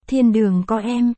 Thiên đường có em,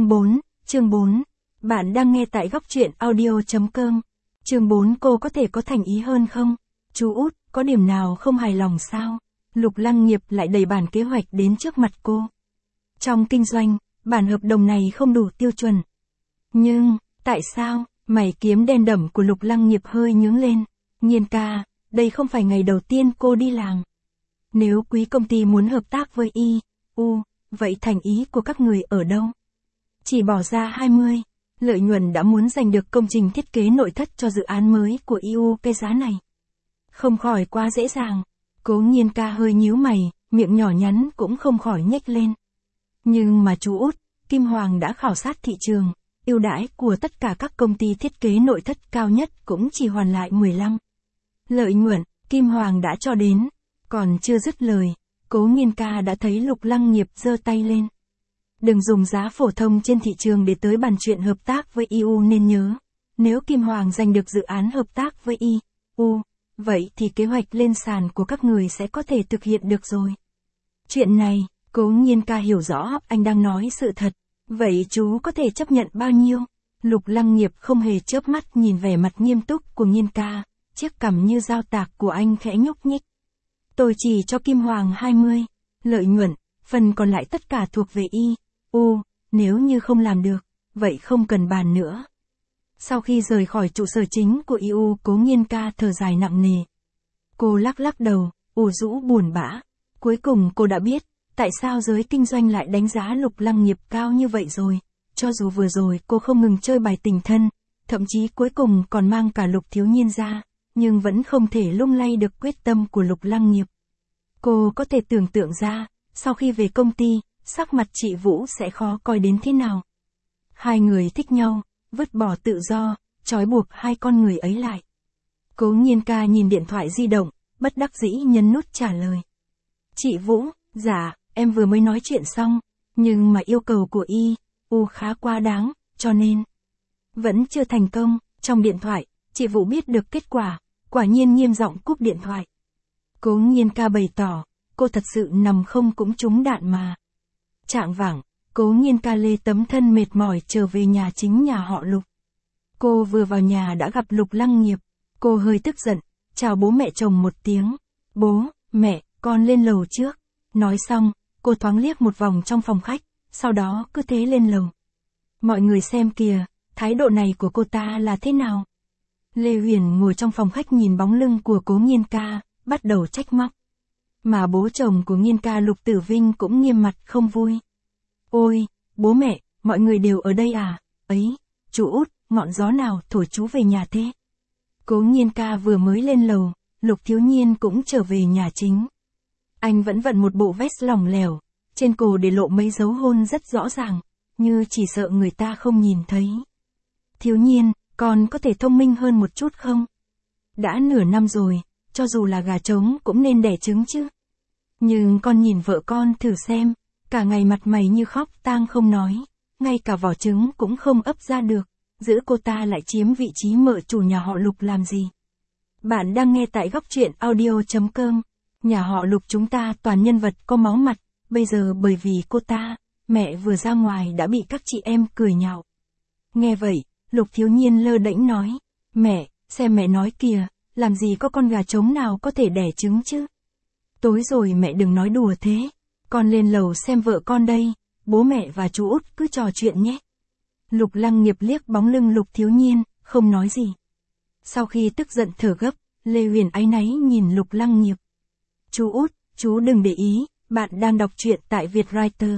chương 4. Bạn đang nghe tại góc truyện audio.com. Chương 4. Cô có thể có thành ý hơn không? Chú út, có điểm nào không hài lòng sao? Lục Lăng Nghiệp lại đẩy bản kế hoạch đến trước mặt cô. Trong kinh doanh, bản hợp đồng này không đủ tiêu chuẩn. Nhưng, tại sao? Mày kiếm đen đẩm của Lục Lăng Nghiệp hơi nhướng lên. Nhiên ca, đây không phải ngày đầu tiên cô đi làm. Nếu quý công ty muốn hợp tác với IU, vậy thành ý của các người ở đâu? Chỉ bỏ ra 20, lợi nhuận đã muốn giành được công trình thiết kế nội thất cho dự án mới của IU, cái giá này không khỏi quá dễ dàng. Cố Nhiên ca hơi nhíu mày, miệng nhỏ nhắn cũng không khỏi nhếch lên. Nhưng mà chú út, Kim Hoàng đã khảo sát thị trường, ưu đãi của tất cả các công ty thiết kế nội thất cao nhất cũng chỉ hoàn lại 15. Lợi nhuận, Kim Hoàng đã cho đến, còn chưa dứt lời, Cố Nhiên ca đã thấy Lục Lăng Nghiệp giơ tay lên. Đừng dùng giá phổ thông trên thị trường để tới bàn chuyện hợp tác với IU, nên nhớ, nếu Kim Hoàng giành được dự án hợp tác với IU, vậy thì kế hoạch lên sàn của các người sẽ có thể thực hiện được rồi. Chuyện này, Cố Nhiên ca hiểu rõ anh đang nói sự thật. Vậy chú có thể chấp nhận bao nhiêu? Lục Lăng Nghiệp không hề chớp mắt nhìn vẻ mặt nghiêm túc của Nhiên ca, chiếc cằm như dao tạc của anh khẽ nhúc nhích. Tôi chỉ cho Kim Hoàng 20, lợi nhuận, phần còn lại tất cả thuộc về IU, nếu như không làm được, vậy không cần bàn nữa. Sau khi rời khỏi trụ sở chính của IU, Cố Nhiên ca thở dài nặng nề. Cô lắc lắc đầu, ủ rũ buồn bã. Cuối cùng cô đã biết, tại sao giới kinh doanh lại đánh giá Lục Lăng Nghiệp cao như vậy rồi. Cho dù vừa rồi cô không ngừng chơi bài tình thân, thậm chí cuối cùng còn mang cả Lục Thiếu Nhiên ra, nhưng vẫn không thể lung lay được quyết tâm của Lục Lăng Nghiệp. Cô có thể tưởng tượng ra, sau khi về công ty, sắc mặt chị Vũ sẽ khó coi đến thế nào. Hai người thích nhau, vứt bỏ tự do, trói buộc hai con người ấy lại. Cố Nhiên ca nhìn điện thoại di động, bất đắc dĩ nhấn nút trả lời. Chị Vũ, dạ, em vừa mới nói chuyện xong, nhưng mà yêu cầu của IU khá quá đáng, cho nên vẫn chưa thành công. Trong điện thoại, chị Vũ biết được kết quả, quả nhiên nghiêm giọng cúp điện thoại. Cố Nhiên ca bày tỏ, cô thật sự nằm không cũng trúng đạn mà. Chạng vạng, Cố Nhiên ca lê tấm thân mệt mỏi trở về nhà chính nhà họ Lục. Cô vừa vào nhà đã gặp Lục Lăng Nghiệp, cô hơi tức giận, chào bố mẹ chồng một tiếng. Bố, mẹ, con lên lầu trước. Nói xong, cô thoáng liếc một vòng trong phòng khách, sau đó cứ thế lên lầu. Mọi người xem kìa, thái độ này của cô ta là thế nào? Lê Huyền ngồi trong phòng khách nhìn bóng lưng của Cố Nhiên ca, bắt đầu trách móc. Mà bố chồng của Nhiên ca Lục Tử Vinh cũng nghiêm mặt không vui. Ôi, bố mẹ, mọi người đều ở đây à? Ấy, chú út, ngọn gió nào thổi chú về nhà thế? Cố Nhiên ca vừa mới lên lầu, Lục Thiếu Nhiên cũng trở về nhà chính. Anh vẫn vận một bộ vest lỏng lẻo, trên cổ để lộ mấy dấu hôn rất rõ ràng, như chỉ sợ người ta không nhìn thấy. Thiếu Nhiên, con có thể thông minh hơn một chút không? Đã nửa năm rồi, cho dù là gà trống cũng nên đẻ trứng chứ. Nhưng con nhìn vợ con thử xem, cả ngày mặt mày như khóc tang không nói, ngay cả vỏ trứng cũng không ấp ra được, giữ cô ta lại chiếm vị trí mợ chủ nhà họ Lục làm gì? Bạn đang nghe tại góc truyện audio.com. Nhà họ Lục chúng ta toàn nhân vật có máu mặt, bây giờ bởi vì cô ta, mẹ vừa ra ngoài đã bị các chị em cười nhạo. Nghe vậy, Lục Thiếu Nhiên lơ đễnh nói, mẹ, xem mẹ nói kìa, làm gì có con gà trống nào có thể đẻ trứng chứ? Tối rồi mẹ đừng nói đùa thế, con lên lầu xem vợ con đây, bố mẹ và chú út cứ trò chuyện nhé. Lục Lăng Nghiệp liếc bóng lưng Lục Thiếu Nhiên, không nói gì. Sau khi tức giận thở gấp, Lê Huyền áy náy nhìn Lục Lăng Nghiệp. Chú út, chú đừng để ý, bạn đang đọc truyện tại Vietwriter.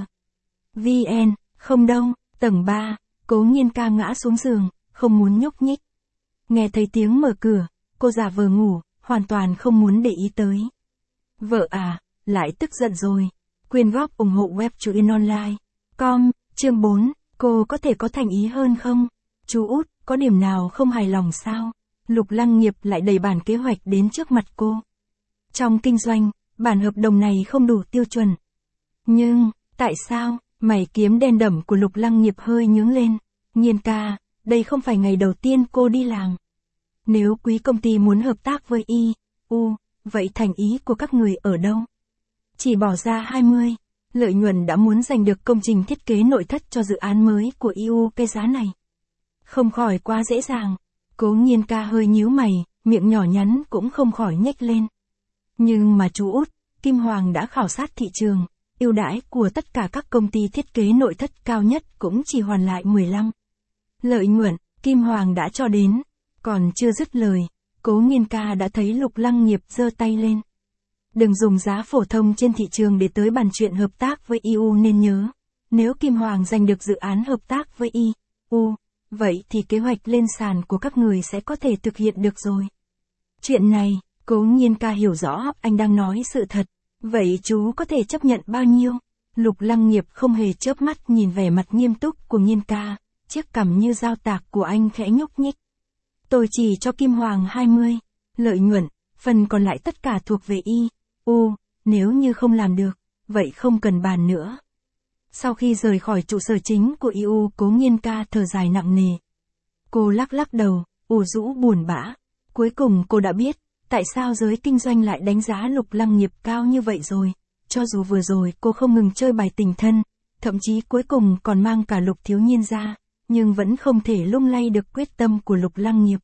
VN, không đâu, tầng 3, Cố Nhiên ca ngã xuống giường, không muốn nhúc nhích. Nghe thấy tiếng mở cửa, cô giả vờ ngủ, hoàn toàn không muốn để ý tới. Vợ à, lại tức giận rồi. Quyên góp ủng hộ webtruyện.online.com, chương 4, cô có thể có thành ý hơn không? Chú út, có điểm nào không hài lòng sao? Lục Lăng Nghiệp lại đẩy bản kế hoạch đến trước mặt cô. Trong kinh doanh, bản hợp đồng này không đủ tiêu chuẩn. Nhưng, tại sao? Mày kiếm đen đẩm của Lục Lăng Nghiệp hơi nhướng lên. Nhiên ca, đây không phải ngày đầu tiên cô đi làm. Nếu quý công ty muốn hợp tác với IU, vậy thành ý của các người ở đâu? Chỉ bỏ ra 20, Lợi nhuận đã muốn giành được công trình thiết kế nội thất cho dự án mới của IU cái giá này. Không khỏi quá dễ dàng. Cố Nghiên Ca hơi nhíu mày, miệng nhỏ nhắn cũng không khỏi nhếch lên. Nhưng mà chú út, Kim Hoàng đã khảo sát thị trường, ưu đãi của tất cả các công ty thiết kế nội thất cao nhất cũng chỉ hoàn lại 15. Lợi nhuận, Kim Hoàng đã cho đến. Còn chưa dứt lời, Cố Nghiên Ca đã thấy Lục Lăng Nghiệp giơ tay lên. Đừng dùng giá phổ thông trên thị trường để tới bàn chuyện hợp tác với IU nên nhớ. Nếu Kim Hoàng giành được dự án hợp tác với IU, vậy thì kế hoạch lên sàn của các người sẽ có thể thực hiện được rồi. Chuyện này, Cố Nghiên Ca hiểu rõ anh đang nói sự thật. Vậy chú có thể chấp nhận bao nhiêu? Lục Lăng Nghiệp không hề chớp mắt nhìn vẻ mặt nghiêm túc của Nghiên Ca, chiếc cằm như dao tạc của anh khẽ nhúc nhích. Tôi chỉ cho Kim Hoàng 20. Lợi nhuận, phần còn lại tất cả thuộc về IU, nếu như không làm được, vậy không cần bàn nữa. Sau khi rời khỏi trụ sở chính của IU, Cố Nghiên Ca thở dài nặng nề. Cô lắc lắc đầu, ủ rũ buồn bã. Cuối cùng cô đã biết, tại sao giới kinh doanh lại đánh giá Lục Lăng Nghiệp cao như vậy rồi. Cho dù vừa rồi cô không ngừng chơi bài tình thân, thậm chí cuối cùng còn mang cả Lục Thiếu Nhiên ra, nhưng vẫn không thể lung lay được quyết tâm của Lục Lăng Nghiệp.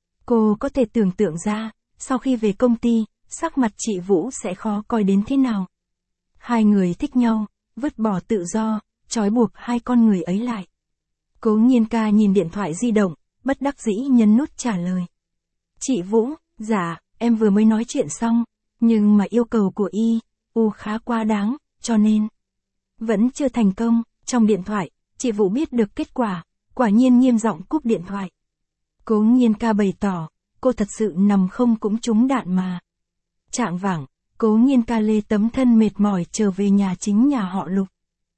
Cô có thể tưởng tượng ra, sau khi về công ty, sắc mặt chị Vũ sẽ khó coi đến thế nào. Hai người thích nhau, vứt bỏ tự do, trói buộc hai con người ấy lại. Cố Nghiên Ca nhìn điện thoại di động, bất đắc dĩ nhấn nút trả lời. Chị Vũ, dạ, em vừa mới nói chuyện xong, nhưng mà yêu cầu của IU khá quá đáng, cho nên vẫn chưa thành công. Trong điện thoại, chị Vũ biết được kết quả, quả nhiên nghiêm giọng cúp điện thoại. Cố Nghiên Ca bày tỏ, cô thật sự nằm không cũng trúng đạn mà. Chạng vạng, Cố Nghiên Ca lê tấm thân mệt mỏi trở về nhà chính nhà họ Lục.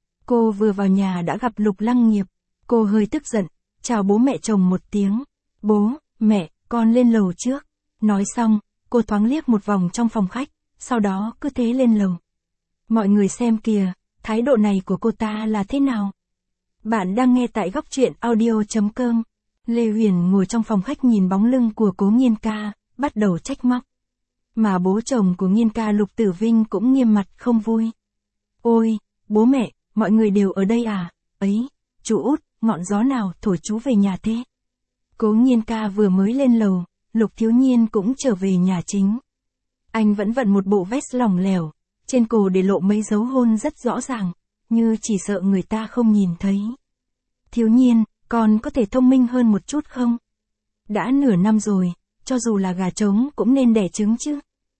Cô vừa vào nhà đã gặp Lục Lăng Nghiệp, cô hơi tức giận, chào bố mẹ chồng một tiếng. Bố, mẹ, con lên lầu trước. Nói xong, cô thoáng liếc một vòng trong phòng khách, sau đó cứ thế lên lầu. Mọi người xem kìa, thái độ này của cô ta là thế nào? Bạn đang nghe tại góc truyện audio.com. Lê Huyền ngồi trong phòng khách nhìn bóng lưng của Cố Nghiên Ca, bắt đầu trách móc. Mà bố chồng của Nghiên Ca Lục Tử Vinh cũng nghiêm mặt không vui. Ôi, bố mẹ, mọi người đều ở đây à? Ấy, chú út, ngọn gió nào thổi chú về nhà thế? Cố Nghiên Ca vừa mới lên lầu, Lục Thiếu Nhiên cũng trở về nhà chính. Anh vẫn vận một bộ vest lỏng lẻo, trên cổ để lộ mấy dấu hôn rất rõ ràng, như chỉ sợ người ta không nhìn thấy. Thiếu Nhiên, con có thể thông minh hơn một chút không? Đã nửa năm rồi, cho dù là gà trống cũng nên đẻ trứng chứ.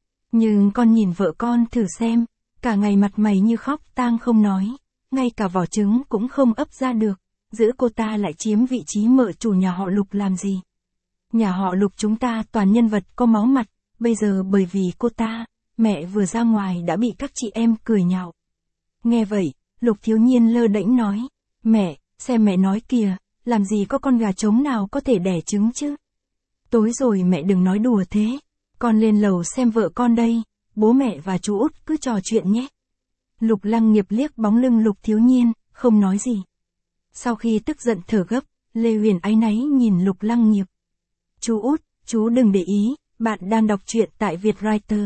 Nhưng con nhìn vợ con thử xem, cả ngày mặt mày như khóc tang không nói, ngay cả vỏ trứng cũng không ấp ra được, giữ cô ta lại chiếm vị trí mợ chủ nhà họ Lục làm gì? Nhà họ Lục chúng ta toàn nhân vật có máu mặt, bây giờ bởi vì cô ta, mẹ vừa ra ngoài đã bị các chị em cười nhạo. Nghe vậy, Lục Thiếu Nhiên lơ đễnh nói, mẹ, xem mẹ nói kìa, làm gì có con gà trống nào có thể đẻ trứng chứ? Tối rồi mẹ đừng nói đùa thế, con lên lầu xem vợ con đây, bố mẹ và chú út cứ trò chuyện nhé. Lục Lăng Nghiệp liếc bóng lưng Lục Thiếu Nhiên, không nói gì. Sau khi tức giận thở gấp, Lê Huyền áy náy nhìn Lục Lăng Nghiệp. Chú út, chú đừng để ý, bạn đang đọc truyện tại Vietwriter.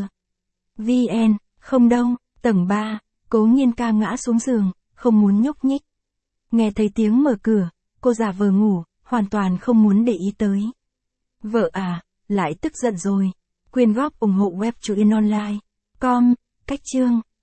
VN, không đâu, tầng 3, Cố Nghiên Ca ngã xuống giường, không muốn nhúc nhích. Nghe thấy tiếng mở cửa, cô giả vờ ngủ, hoàn toàn không muốn để ý tới. Vợ à, lại tức giận rồi. Quyên góp ủng hộ web truyện online.com, cách chương.